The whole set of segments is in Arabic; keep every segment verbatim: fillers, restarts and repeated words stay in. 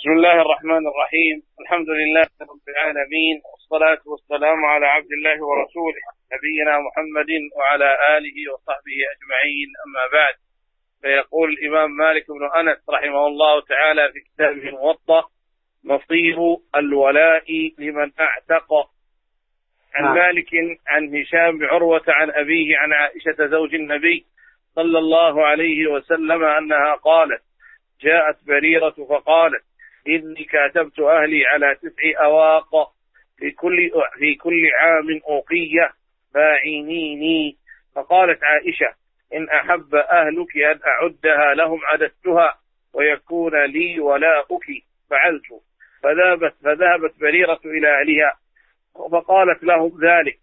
بسم الله الرحمن الرحيم. الحمد لله رب العالمين، والصلاة والسلام على عبد الله ورسوله نبينا محمد وعلى آله وصحبه أجمعين، أما بعد. فيقول الإمام مالك بن أنس رحمه الله تعالى في كتابه الموطأ: مصير الولاء لمن اعتق. عن مالك عن هشام بن عروة عن أبيه عن عائشة زوج النبي صلى الله عليه وسلم أنها قالت: جاءت بريرة فقالت: إني كاتبت أهلي على تسع أواق في كل في كل عام أوقية فاعينيني. فقالت عائشة: إن أحب أهلك أن أعدها لهم عددتها ويكون لي ولاؤك فعلت. فذهبت فذهبت بريرة إلى أهلها فقالت لهم ذلك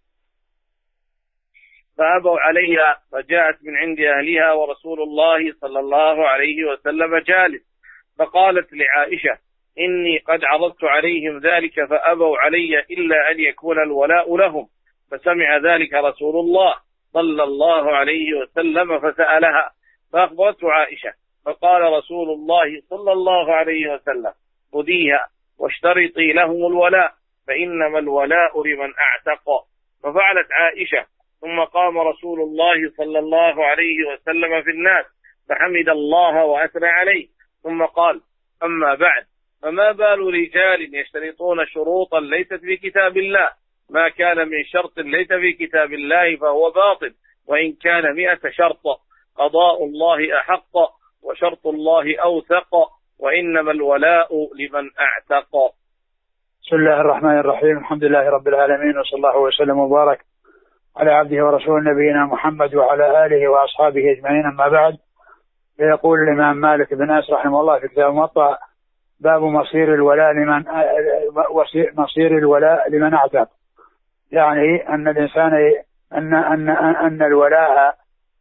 فأبوا عليها، فجاءت من عند أهلها ورسول الله صلى الله عليه وسلم جالس، فقالت لعائشة: إني قد عرضت عليهم ذلك فأبوا علي إلا أن يكون الولاء لهم. فسمع ذلك رسول الله صلى الله عليه وسلم فسألها، فأخبرته عائشة، فقال رسول الله صلى الله عليه وسلم: خذيها واشترطي لهم الولاء، فإنما الولاء لمن اعتق. ففعلت عائشة، ثم قام رسول الله صلى الله عليه وسلم في الناس فحمد الله وأثنى عليه، ثم قال: أما بعد، فما بال رجال يشترطون شروطا ليست في كتاب الله؟ ما كان من شرط ليس في كتاب الله فهو باطل، وإن كان مئة شرط. قضاء الله أحق وشرط الله أوثق، وإنما الولاء لمن اعتق. بسم الله الرحمن الرحيم. الحمد لله رب العالمين، وصلى الله وسلم وبارك على عبده ورسول نبينا محمد وعلى آله وأصحابه أجمعين، أما بعد. يقول الإمام مالك بن أنس رحمه الله في كتاب الموطأ: باب مصير الولاء لمن مصير الولاء لمن اعتق. يعني أن الإنسان أن أن أن الولاء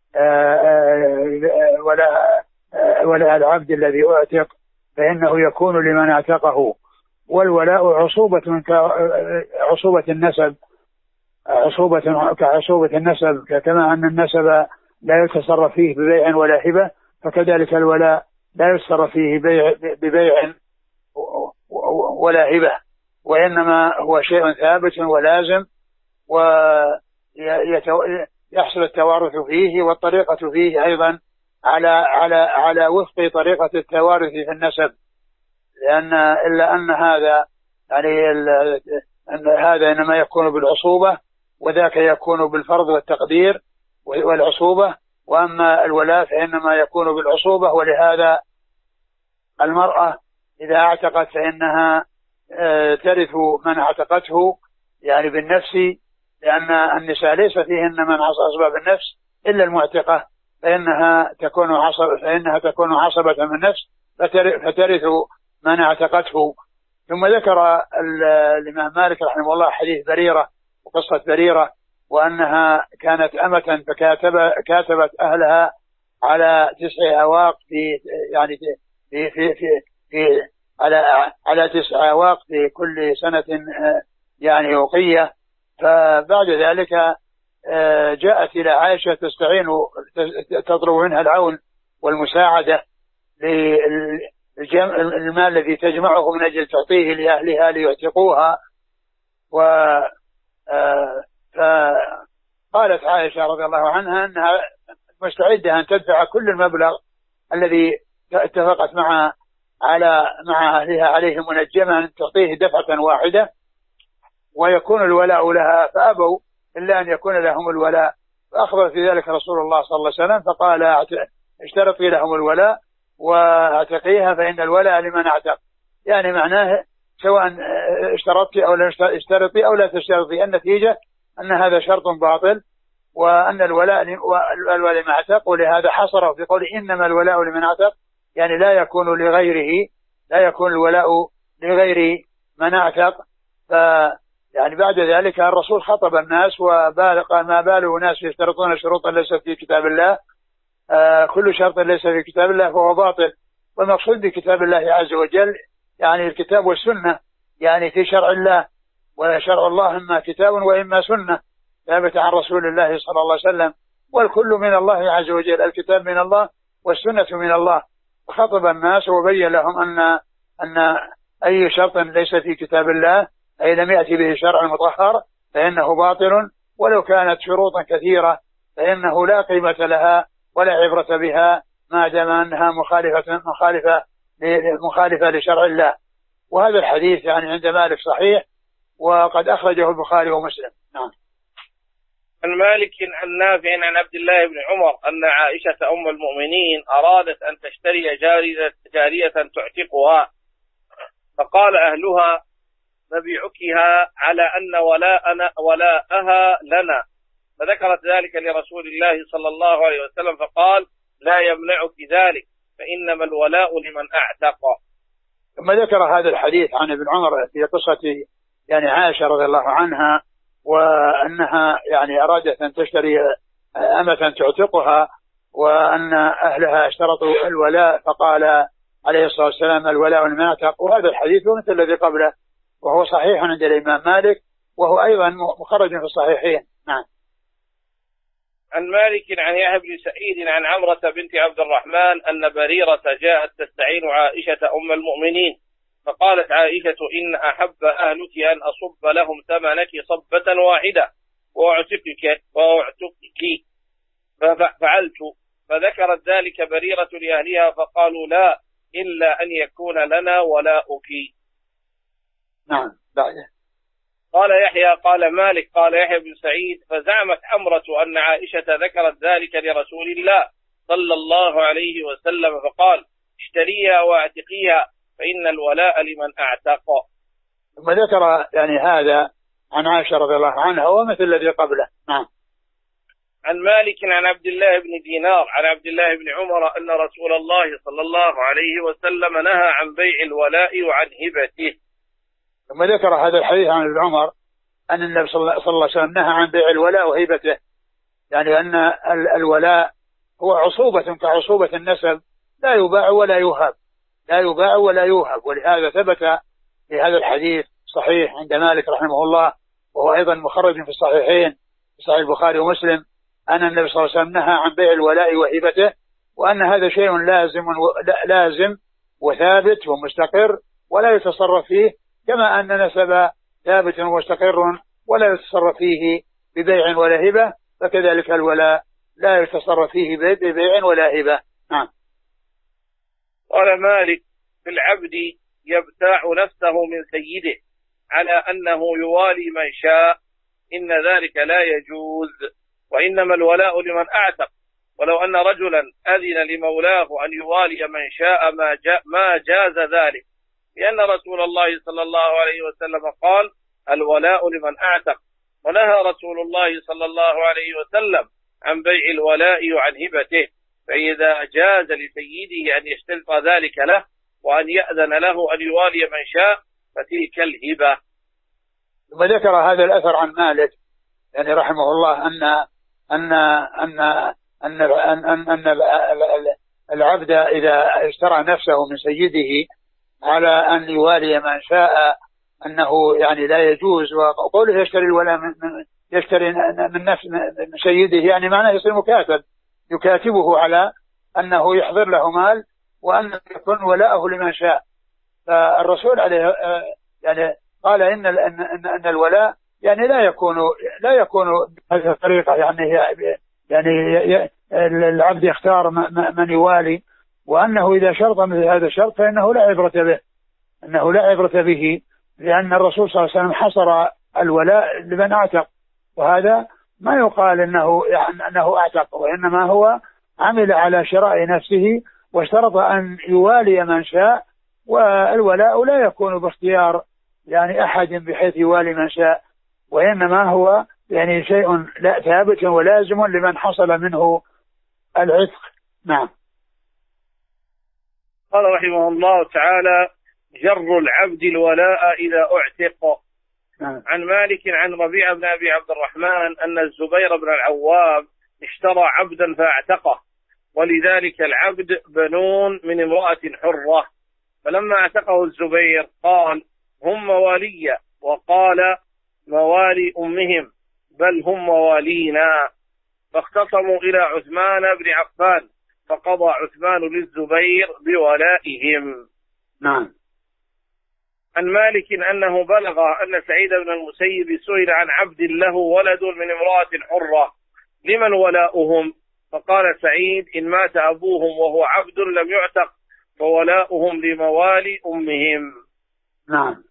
ولاء ولاء العبد الذي اعتق فإنه يكون لمن اعتقه، والولاء عصوبة عصوبة النسب عصوبة كعصوبة النسب، كما أن النسب لا يتصرف فيه ببيع ولا هبة، فكذلك الولاء لا يتصرف فيه ببيع, ببيع ولا هبة، وإنما هو شيء ثابت ولازم، ويحصل التوارث فيه، والطريقة فيه أيضا على على على وفق طريقة التوارث في النسب، لأن إلا أن هذا يعني أن هذا إنما يكون بالعصوبة، وذاك يكون بالفرض والتقدير والعصوبة، وأما الولاء فإنما يكون بالعصوبة. ولهذا المرأة إذا اعتقت فإنها ترث من اعتقته يعني بالنفس، لأن النساء ليس فيهن من أسباب النفس إلا المعتقة، فإنها تكون عصبة فإنها تكون عصبة من النفس فترث من اعتقته. ثم ذكر الإمام مالك رحمه الله حديث بريرة وقصة بريرة، وأنها كانت أمة فكاتب كاتبت أهلها على تسع أواق في يعني في في في, في على على تسع أواق في كل سنة يعني أوقية. فبعد ذلك جاءت إلى عائشة تستعين تطلب منها العون والمساعدة للمال الذي تجمعه من أجل تعطيه لأهلها ليعتقوها. و فقالت عائشة رضي الله عنها أنها مستعدة أن تدفع كل المبلغ الذي اتفقت مع على مع أهلها عليه منجما أن تعطيه دفعة واحدة ويكون الولاء لها، فأبوا إلا أن يكون لهم الولاء. فأخبر في ذلك رسول الله صلى الله عليه وسلم فقال: اشترطي لهم الولاء واعتقيها فإن الولاء لمن اعتق. يعني معناه سواء اشترطي أو لا اشترطي أو لا تشترطي، النتيجة أن هذا شرط باطل، وأن الولاء الولاء لمن اعتق. ولهذا حصره في قوله: إنما الولاء لمن اعتق، يعني لا يكون لغيره لا يكون الولاء لغير من اعتق. ف يعني بعد ذلك الرسول خطب الناس وقال: ما باله ناس يشترطون شروطا ليس في كتاب الله، آه كل شرط ليس في كتاب الله فهو باطل. والمقصود بكتاب الله عز وجل يعني الكتاب والسنة، يعني في شرع الله، وشرع الله إما كتاب وإما سنة ثابت عن رسول الله صلى الله عليه وسلم، والكل من الله عز وجل، الكتاب من الله والسنة من الله. وخطب الناس وبين لهم أن أن أي شرط ليس في كتاب الله أي لم يأتي به الشرع المطهر فإنه باطل، ولو كانت شروطا كثيرة فإنه لا قيمة لها ولا عبرة بها ما دام أنها مخالفة مخالفة مخالفة لشرع الله. وهذا الحديث يعني عند مالك صحيح، وقد أخرجه البخاري ومسلم. نعم. عن مالك عن نافع عن عبد الله بن عمر أن عائشة أم المؤمنين أرادت أن تشتري جارية, جارية تعتقها، فقال أهلها نبيعكها على أن ولاءنا ولاءها لنا، فذكرت ذلك لرسول الله صلى الله عليه وسلم فقال لا يمنعك ذلك فإنما الولاء لمن أعتق. ثم ذكر هذا الحديث عن ابن عمر في قصة يعني عائشة رضي الله عنها، وأنها يعني أرادت أن تشتري أمة تعتقها، وأن أهلها اشترطوا الولاء فقال عليه الصلاة والسلام الولاء لمن أعتق. وهذا الحديث مثل الذي قبله، وهو صحيح عند الإمام مالك، وهو أيضا مخرج في الصحيحين. نعم. عن مالك عن يحيى بن سعيد عن عمرة بنت عبد الرحمن أن بريرة جاءت تستعين عائشة أم المؤمنين، فقالت عائشة إن أحب أهلك أن أصب لهم ثمنك صبة واحدة وأعتقك وأعتقك ففعلت، فذكرت ذلك بريرة لأهلها فقالوا لا إلا أن يكون لنا ولاؤك. نعم. بعده قال يحيى قال مالك قال يحيى بن سعيد فزعمت عمرة أن عائشة ذكرت ذلك لرسول الله صلى الله عليه وسلم فقال اشتريها واعتقيها فإن الولاء لمن أعتق. ثم ذكر يعني هذا عن عائشة رضي الله عنها ومثل الذي قبله. نعم. عن مالك عن عبد الله بن دينار عن عبد الله بن عمر أن رسول الله صلى الله عليه وسلم نهى عن بيع الولاء وعن هبته. ثم ذكر هذا الحديث عن ابن عمر أن النبي صلى الله عليه وسلم نهى عن بيع الولاء وهبته، يعني أن الولاء هو عصوبة كعصوبة النسب، لا يباع ولا يوهب، لا يباع ولا يوهب. ولهذا ثبت في هذا الحديث صحيح عند مالك رحمه الله، وهو أيضا مخرج في الصحيحين في صحيح البخاري ومسلم، أن النبي صلى الله عليه وسلم نهى عن بيع الولاء وهبته، وأن هذا شيء لازم لازم وثابت ومستقر ولا يتصرف فيه، كما أن نسب ثابت ومستقر ولا يتصرف فيه ببيع ولا هبة، فكذلك الولاء لا يتصرف فيه ببيع ولا هبة. نعم. قال مالك في العبد يبتاع نفسه من سيده على أنه يوالي من شاء إن ذلك لا يجوز، وإنما الولاء لمن أعتق، ولو أن رجلا أذن لمولاه أن يوالي من شاء ما, جا ما جاز ذلك، لأن رسول الله صلى الله عليه وسلم قال الولاء لمن أعتق، ونهى رسول الله صلى الله عليه وسلم عن بيع الولاء وعن هبته، فإذا جاز لسيده أن يشترط ذلك له وأن يأذن له أن يوالي من شاء فتلك الهبة. ثم ذكر هذا الأثر عن مالك يعني رحمه الله أن أن أن أن أن, أن العبد إذا اشترى نفسه من سيده على أن يوالي من شاء أنه يعني لا يجوز، وقوله يشتري الولاء من يشتري من نفس من سيده يعني معناه يصير مكاتب، يكاتبه على أنه يحضر له مال وأن يكون ولاءه لمن شاء. فالرسول عليه يعني قال إن أن أن الولاء يعني لا يكون لا يكون بهذه الطريقة، يعني يعني العبد يختار من يوالي، وأنه إذا شرط مثل هذا الشرط فإنه لا عبرة به، أنه لا عبرة به، لأن الرسول صلى الله عليه وسلم حصر الولاء لمن أعتق، وهذا ما يقال أنه يعني أنه أعتق، وإنما هو عمل على شراء نفسه واشترط أن يوالي من شاء، والولاء لا يكون باختيار يعني أحد بحيث يوالي من شاء، وإنما هو يعني شيء لا ثابت ولازم لمن حصل منه العتق. نعم. قال رحمه الله تعالى جر العبد الولاء إذا أعتق. نعم. عن مالك عن ربيع بن أبي عبد الرحمن أن الزبير بن العوام اشترى عبدا فاعتقه، ولذلك العبد بنون من امرأة حرة، فلما اعتقه الزبير قال هم موالي، وقال موالي أمهم بل هم موالينا، فاختصموا إلى عثمان بن عفان فقضى عثمان للزبير بولائهم. نعم. عن مالك أنه بلغ أن سعيد بن المسيب سئل عن عبد له ولد من امرأة حرة لمن ولاؤهم؟ فقال سعيد: إن مات أبوهم وهو عبد لم يعتق فولاؤهم لموالي أمهم. نعم.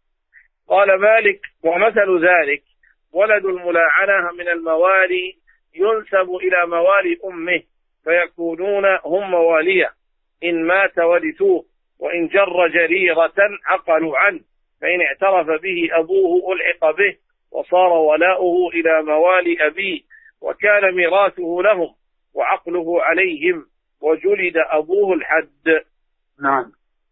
قال مالك: ومثل ذلك ولد الملاعنة من الموالي ينسب إلى موالي أمه فيكونون هم مواليه، إن مات ورثوه، وإن جر جريرة عقلوا عنه، فإن اعترف به أبوه ألحق به وصار ولاؤه إلى موالي أبيه، وكان ميراثه لهم وعقله عليهم، وجلد أبوه الحد. نعم.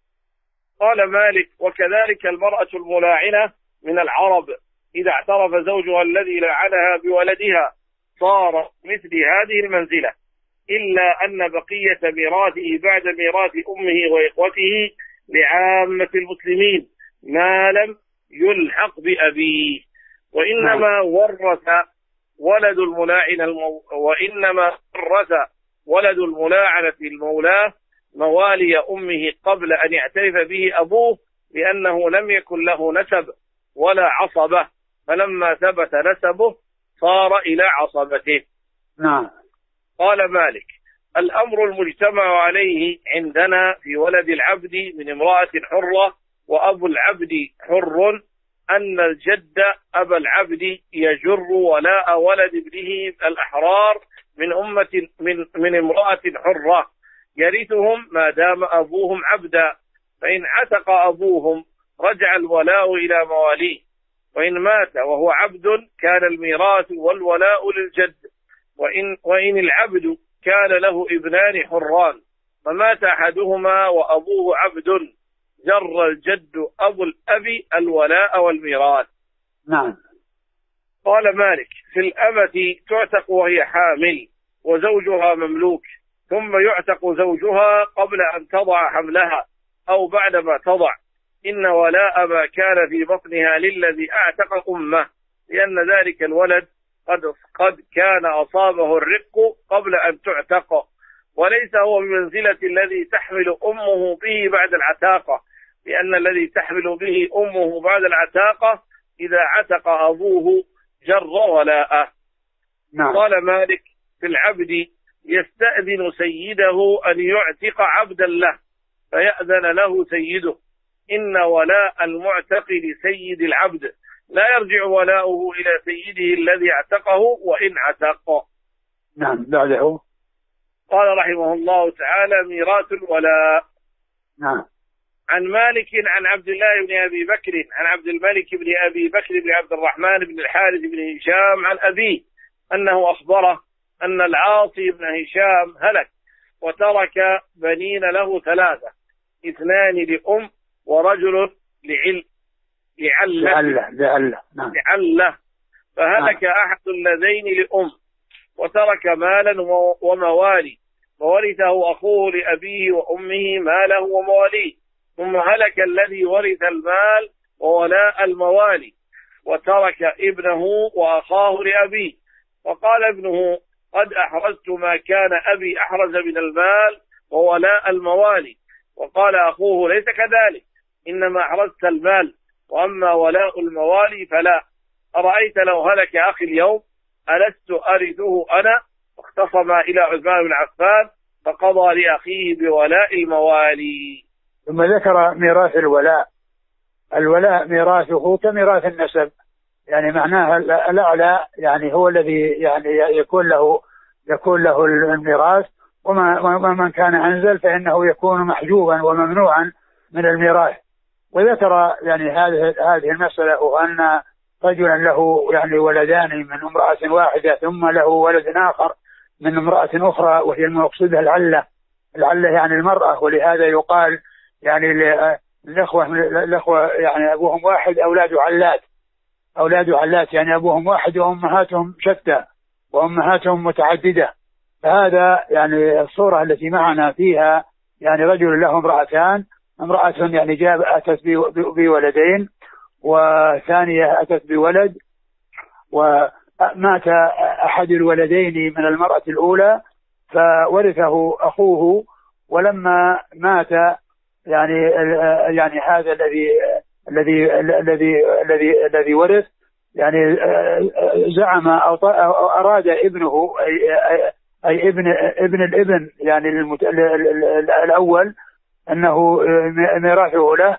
قال مالك: وكذلك المرأة الملاعنة من العرب إذا اعترف زوجها الذي لعنها بولدها صار مثل هذه المنزلة، إلا أن بقية ميراثه بعد ميراث أمه وإخوته لعامة المسلمين ما لم يلحق بأبيه، وإنما ورث ولد الملاعن المو... وإنما ورث ولد الملاعنة المولاه موالي أمه قبل أن يعترف به أبوه، لأنه لم يكن له نسب ولا عصبة، فلما ثبت نسبه صار إلى عصبته. نعم. قال مالك: الأمر المجتمع عليه عندنا في ولد العبد من امرأة حرة وأبو العبد حر أن الجد أبا العبد يجر ولاء ولد ابنه الأحرار من أمة من, من امرأة حرة يرثهم ما دام أبوهم عبدا، فإن عتق أبوهم رجع الولاء إلى مواليه، وإن مات وهو عبد كان الميراث والولاء للجد، وإن, وإن العبد كان له ابنان حران فمات أحدهما وأبوه عبد جر الجد أبو الأب الولاء والميراث. نعم. قال مالك: في الأمة تعتق وهي حامل وزوجها مملوك، ثم يعتق زوجها قبل أن تضع حملها أو بعدما تضع، إن ولاء ما كان في بطنها للذي أعتق أمه، لأن ذلك الولد قد, قد كان أصابه الرق قبل أن تعتق، وليس هو بمنزلة الذي تحمل أمه به بعد العتاقة، لأن الذي تحمل به أمه بعد العتاقة إذا عتق أبوه جر ولاءه. نعم. قال مالك: في العبد يستأذن سيده أن يعتق عبدا له فيأذن له سيده، إن ولاء المعتق لسيد العبد لا يرجع ولاؤه إلى سيده الذي اعتقه وإن عتق. نعم. بعده قال رحمه الله تعالى: ميراث الولاء. نعم. عن مالك عن عبد الله بن أبي بكر عن عبد الملك بن أبي بكر بن عبد الرحمن بن الحارث بن هشام عن أبيه أنه أخبره أن العاصي بن هشام هلك وترك بنين له ثلاثة، اثنان لأم ورجل لعل لعله لعله نعم. لعله فهلك نعم. أحد اللذين لأم وترك مالا وموالي، وورثه أخوه لأبيه وأمه ماله ومواليه، ثم هلك الذي ورث المال وولاء الموالي وترك ابنه وأخاه لأبيه، وقال ابنه: قد أحرزت ما كان أبي أحرز من المال وولاء الموالي، وقال أخوه: ليس كذلك، إنما أحرزت المال، وأما ولاء الموالي فلا. أرأيت لو هلك أخي اليوم ألست أرثه أنا؟ اختصم إلى عثمان بن عفان فقضى لأخيه بولاء الموالي. ثم ذكر ميراث الولاء. الولاء ميراثه كميراث النسب، يعني معناها الأعلى يعني هو الذي يعني يكون له يكون له الميراث، ومن كان أنزل فإنه يكون محجوبا وممنوعا من الميراث. وذكر يعني هذه هذه المسألة، وأن رجلا له يعني ولدان من امرأة واحدة ثم له ولد آخر من امرأة أخرى، وهي المقصودة العلة. العلة يعني المرأة، ولهذا يقال يعني الأخوة الأخوة يعني أبوهم واحد أولاد علات، أولاد علات يعني أبوهم واحد وأمهاتهم شتى وأمهاتهم متعددة. فهذا يعني الصورة التي معنا فيها يعني رجل له امرأتان، امرأة يعني جاب أتت بولدين، وثانية أتت بولد، ومات أحد الولدين من المرأة الأولى فورثه أخوه، ولما مات يعني يعني هذا الذي الذي الذي الذي الذي ورث يعني زعم أو أراد ابنه أي, أي ابن ابن الابن يعني المت... الأول أنه ميراثه له،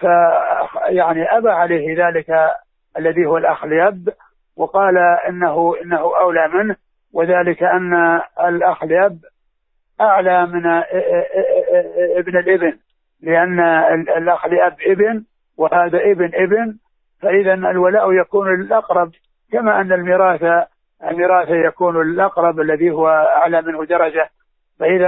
فيعني أبى عليه ذلك الذي هو الأخ الأب، وقال إنه إنه أولى منه، وذلك أن الأخ الأب أعلى من ابن الابن، لأن الأخ الأب ابن وهذا ابن ابن، فإذا الولاء يكون للأقرب، كما أن الميراث الميراث يكون للأقرب الذي هو أعلى منه درجة. فإذا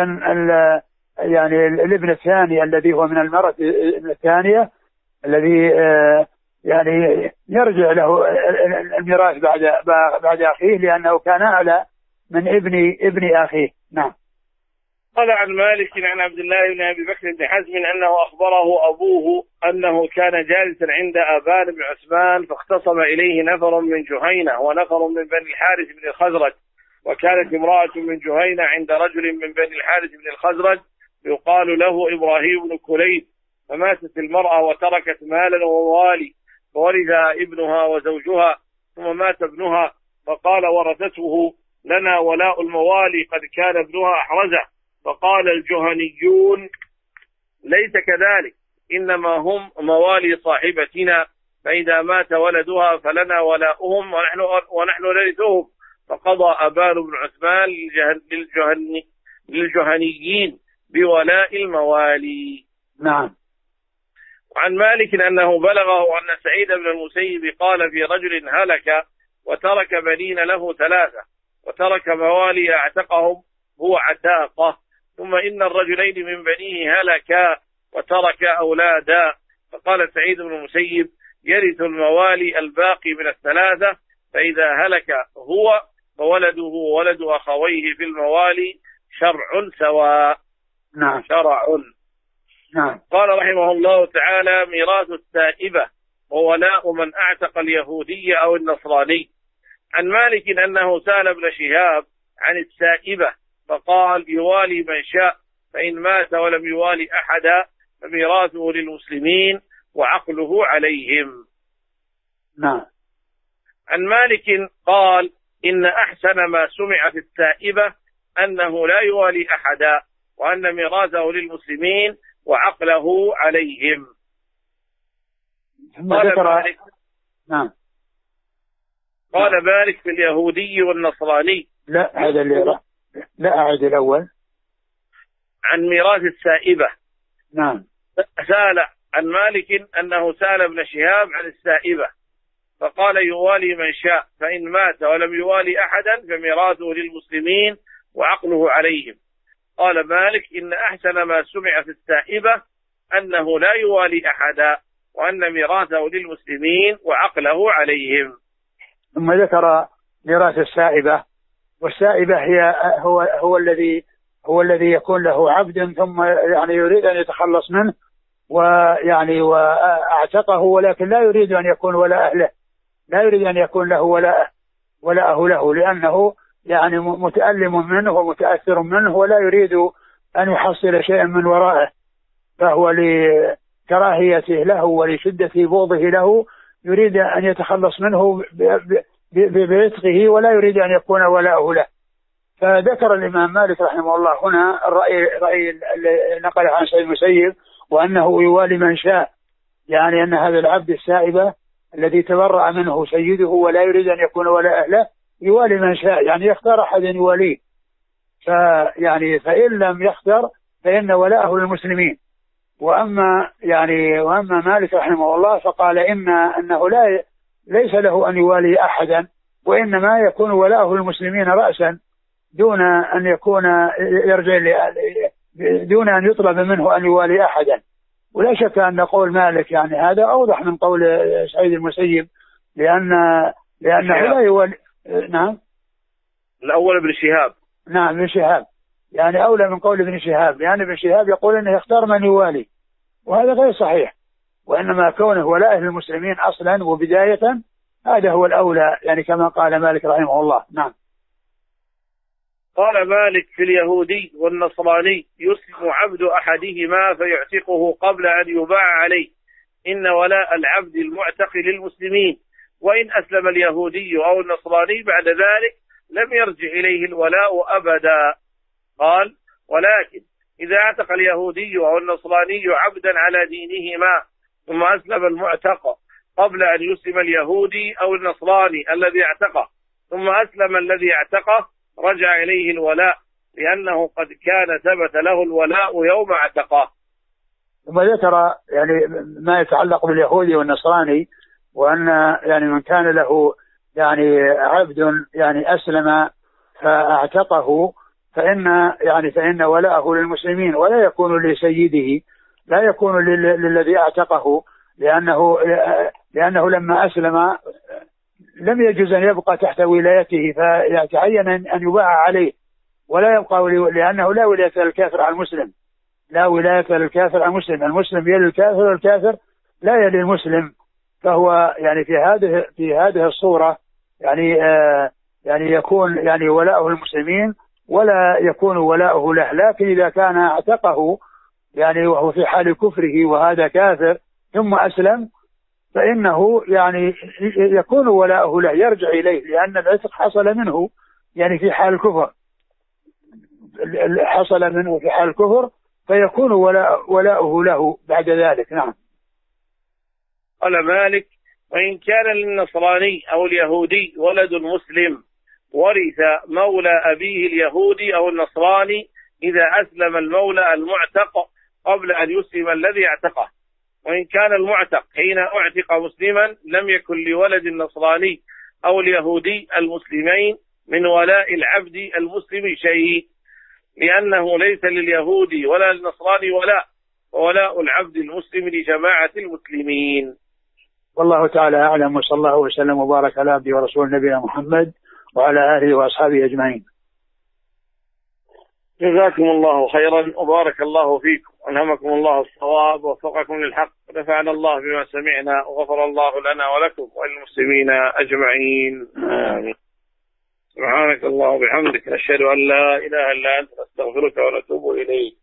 يعني الابن الثاني الذي هو من المرأة الثانية الذي يعني يرجع له الميراث بعد بعد أخيه، لأنه كان أعلى من ابن ابن أخيه. نعم. قال عن مالك عن عبد الله بن أبي بكر بن حزم أنه أخبره أبوه أنه كان جالسا عند آبان بن عثمان، فاختصم إليه نفر من جهينة ونفر من بني الحارث بن الخزرج، وكانت امرأة من جهينة عند رجل من بني الحارث بن الخزرج يقال له إبراهيم بن كليب، فماتت المرأة وتركت مالا وموالي، فورثها ابنها وزوجها، ثم مات ابنها، فقال ورثته لنا ولاء الموالي قد كان ابنها أحرزه. فقال الجهنيون ليس كذلك، إنما هم موالي صاحبتنا، فإذا مات ولدها فلنا ولاؤهم ونحن, ونحن نرثهم. فقضى أبان بن عثمان للجهني للجهنيين بولاء الموالي. نعم. وعن مالك أنه بلغه أن سعيد بن المسيب قال في رجل هلك وترك بنين له ثلاثة وترك موالي اعتقهم هو عتاقه، ثم إن الرجلين من بنيه هلكا وترك أولادا، فقال سعيد بن المسيب يرث الموالي الباقي من الثلاثة، فإذا هلك هو فولده وولد أخويه في الموالي شرع سواء. نعم. شرع. نعم. قال رحمه الله تعالى ميراث التائبة وولاء من أعتق اليهودي أو النصراني. عن مالك أنه سأل ابن شهاب عن السائبة فقال يوالي من شاء، فإن مات ولم يوالي أحدا فميراثه للمسلمين وعقله عليهم. نعم. عن مالك قال إن أحسن ما سمع في السائبة أنه لا يوالي أحدا، وأن ميراثه للمسلمين وعقله عليهم. قال مالك. نعم. قال مالك في اليهودي والنصراني. لا هذا اللي لا أعد الأول. عن ميراث السائبة. نعم. سأل عن مالك أنه سأل ابن شهاب عن السائبة فقال يوالي من شاء، فإن مات ولم يوالي أحدا فميراثه للمسلمين وعقله عليهم. قال مالك إن أحسن ما سمع في السائبة أنه لا يوالي أحدا، وأن ميراثه للمسلمين وعقله عليهم. ثم ذكر ميراث السائبة، والسائبة هي هو هو الذي هو الذي يكون له عبد ثم يعني يريد أن يتخلص منه ويعني واعتقه، ولكن لا يريد أن يكون ولا أهله، لا يريد أن يكون له ولا ولا له، لأنه يعني متألم منه ومتأثر منه ولا يريد أن يحصل شيئا من ورائه، فهو لكراهيته له ولشدة بغضه له يريد أن يتخلص منه بعتقه ولا يريد أن يكون ولاؤه له. فذكر الإمام مالك رحمه الله هنا الرأي رأي اللي نقل عن سيد المسيب، وأنه يوالي من شاء، يعني أن هذا العبد السائبة الذي تبرأ منه سيده ولا يريد أن يكون ولا أهله يوالي من شاء، يعني يختار أحد يواليه، فيعني فإن لم يختر فإن ولاءه للمسلمين. وأما يعني وأما مالك رحمه الله فقال إن أنه لا ليس له أن يوالي أحدا، وإنما يكون ولاءه للمسلمين رأسا دون أن يكون يرجع دون أن يطلب منه أن يوالي أحدا. ولا شك أن قول مالك يعني هذا أوضح من قول سعيد المسيب، لأن لأنه لا يوالي. نعم. الأول ابن شهاب. نعم ابن شهاب، يعني أولى من قول ابن شهاب، يعني ابن شهاب يقول أنه يختار من يوالي، وهذا غير صحيح، وإنما كونه ولاء للمسلمين أصلا وبداية هذا هو الأولى، يعني كما قال مالك رحمه الله. نعم. قال مالك في اليهودي والنصراني يسلم عبد أحدهما فيعتقه قبل أن يباع عليه، إن ولاء العبد المعتق للمسلمين، وإن أسلم اليهودي أو النصراني بعد ذلك لم يرجع إليه الولاء أبدا. قال: ولكن إذا اعتق اليهودي أو النصراني عبدا على دينهما ثم أسلم المعتق قبل أن يسلم اليهودي أو النصراني الذي اعتقه ثم أسلم الذي اعتقه، رجع إليه الولاء، لأنه قد كان ثبت له الولاء يوم اعتقه. ثم ذكر يعني ما يتعلق باليهودي والنصراني، وأن يعني من كان له يعني عبد يعني أسلم فاعتقه فإن يعني فإن ولاءه للمسلمين، ولا يكون لسيده، لا يكون للذي اعتقه، لأنه لأنه لما أسلم لم يجوز أن يبقى تحت ولايته، فيتعين أن يباع عليه ولا يبقى، لأنه لا ولاية للكافر على المسلم، لا ولاية للكافر على المسلم، المسلم يلي الكافر والكافر لا يلي المسلم. فهو يعني في هذه في هذه الصورة يعني آه يعني يكون يعني ولاؤه المسلمين ولا يكون ولاؤه له. لكن إذا كان اعتقه يعني وهو في حال كفره وهذا كافر ثم أسلم، فإنه يعني يكون ولاؤه له، يرجع إليه، لأن العتق حصل منه يعني في حال الكفر، حصل منه في حال الكفر، فيكون ولاؤه له بعد ذلك. نعم. قال مالك: وإن كان للنصراني أو اليهودي ولد مسلم ورث مولى أبيه اليهودي أو النصراني إذا أسلم المولى المعتق قبل أن يسلم الذي اعتقه. وإن كان المعتق حين اعتق مسلما لم يكن لولد النصراني أو اليهودي المسلمين من ولاء العبد المسلم شيء، لأنه ليس لليهودي ولا للنصراني ولاء، وولاء العبد المسلم لجماعة المسلمين. والله تعالى أعلم، وصلى الله وسلم وبارك على عبده ورسول نبينا محمد وعلى آله وأصحابه أجمعين. جزاكم الله خيرا وبارك الله فيكم، ألهمكم الله الصواب ووفقكم للحق، ونفعنا الله بما سمعنا، وغفر الله لنا ولكم وللمسلمين أجمعين. آمين. سبحانك الله وبحمدك، نشهد أن لا إله إلا أنت، نستغفرك ونتوب إليك.